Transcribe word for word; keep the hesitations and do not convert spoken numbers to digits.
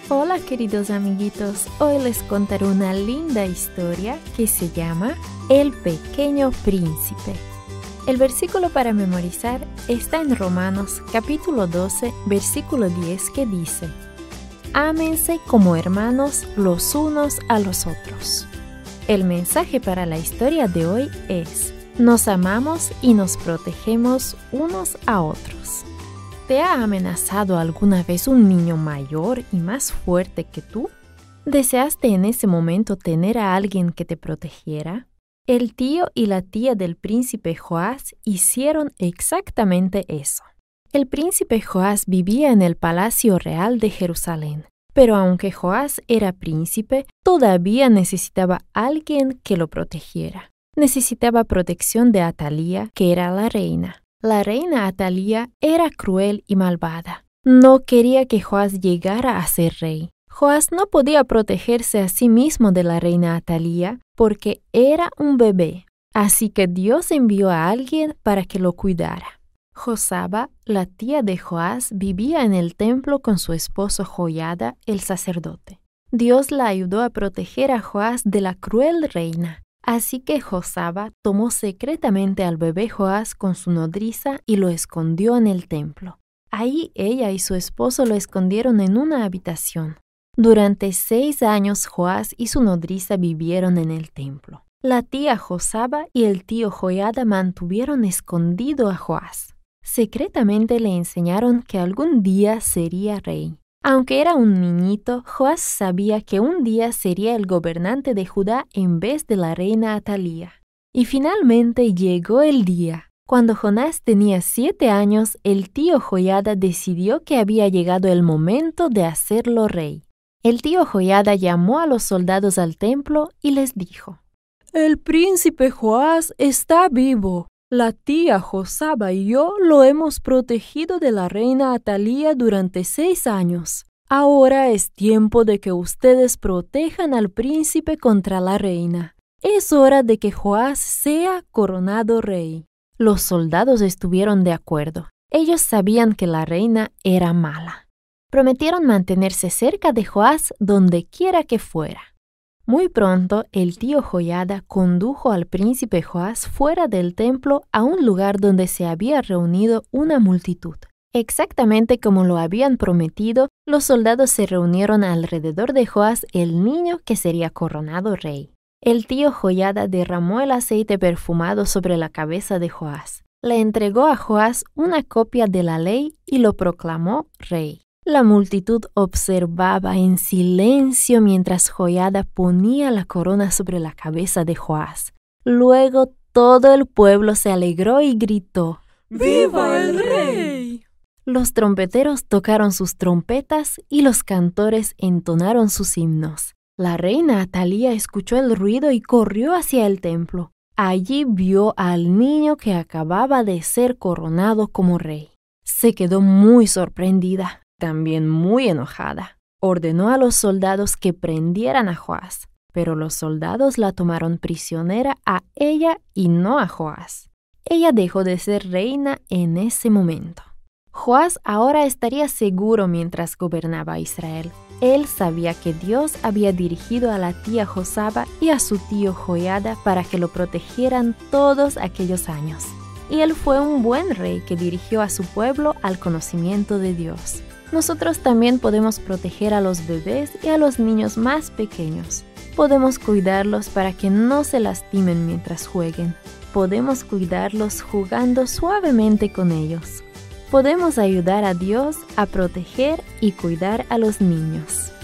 Hola queridos amiguitos, hoy les contaré una linda historia que se llama El Pequeño Príncipe. El versículo para memorizar está en Romanos capítulo doce, versículo diez, que dice: Ámense como hermanos los unos a los otros. El mensaje para la historia de hoy es: nos amamos y nos protegemos unos a otros. ¿Te ha amenazado alguna vez un niño mayor y más fuerte que tú? ¿Deseaste en ese momento tener a alguien que te protegiera? El tío y la tía del príncipe Joás hicieron exactamente eso. El príncipe Joás vivía en el palacio real de Jerusalén, pero aunque Joás era príncipe, todavía necesitaba alguien que lo protegiera. Necesitaba protección de Atalía, que era la reina. La reina Atalía era cruel y malvada. No quería que Joás llegara a ser rey. Joás no podía protegerse a sí mismo de la reina Atalía porque era un bebé. Así que Dios envió a alguien para que lo cuidara. Josaba, la tía de Joás, vivía en el templo con su esposo Joiada, el sacerdote. Dios la ayudó a proteger a Joás de la cruel reina. Así que Josaba tomó secretamente al bebé Joás con su nodriza y lo escondió en el templo. Ahí ella y su esposo lo escondieron en una habitación. Durante seis años Joás y su nodriza vivieron en el templo. La tía Josaba y el tío Joiada mantuvieron escondido a Joás. Secretamente le enseñaron que algún día sería rey. Aunque era un niñito, Joás sabía que un día sería el gobernante de Judá en vez de la reina Atalía. Y finalmente llegó el día. Cuando Jonás tenía siete años, el tío Joiada decidió que había llegado el momento de hacerlo rey. El tío Joiada llamó a los soldados al templo y les dijo: «El príncipe Joás está vivo. La tía Josaba y yo lo hemos protegido de la reina Atalía durante seis años. Ahora es tiempo de que ustedes protejan al príncipe contra la reina. Es hora de que Joás sea coronado rey». Los soldados estuvieron de acuerdo. Ellos sabían que la reina era mala. Prometieron mantenerse cerca de Joás donde quiera que fuera. Muy pronto, el tío Joiada condujo al príncipe Joás fuera del templo a un lugar donde se había reunido una multitud. Exactamente como lo habían prometido, los soldados se reunieron alrededor de Joás, el niño que sería coronado rey. El tío Joiada derramó el aceite perfumado sobre la cabeza de Joás. Le entregó a Joás una copia de la ley y lo proclamó rey. La multitud observaba en silencio mientras Joiada ponía la corona sobre la cabeza de Joás. Luego todo el pueblo se alegró y gritó: ¡Viva el rey! Los trompeteros tocaron sus trompetas y los cantores entonaron sus himnos. La reina Atalía escuchó el ruido y corrió hacia el templo. Allí vio al niño que acababa de ser coronado como rey. Se quedó muy sorprendida. También muy enojada. Ordenó a los soldados que prendieran a Joás, pero los soldados la tomaron prisionera a ella y no a Joás. Ella dejó de ser reina en ese momento. Joás ahora estaría seguro mientras gobernaba a Israel. Él sabía que Dios había dirigido a la tía Josaba y a su tío Joiada para que lo protegieran todos aquellos años. Y él fue un buen rey que dirigió a su pueblo al conocimiento de Dios. Nosotros también podemos proteger a los bebés y a los niños más pequeños. Podemos cuidarlos para que no se lastimen mientras jueguen. Podemos cuidarlos jugando suavemente con ellos. Podemos ayudar a Dios a proteger y cuidar a los niños.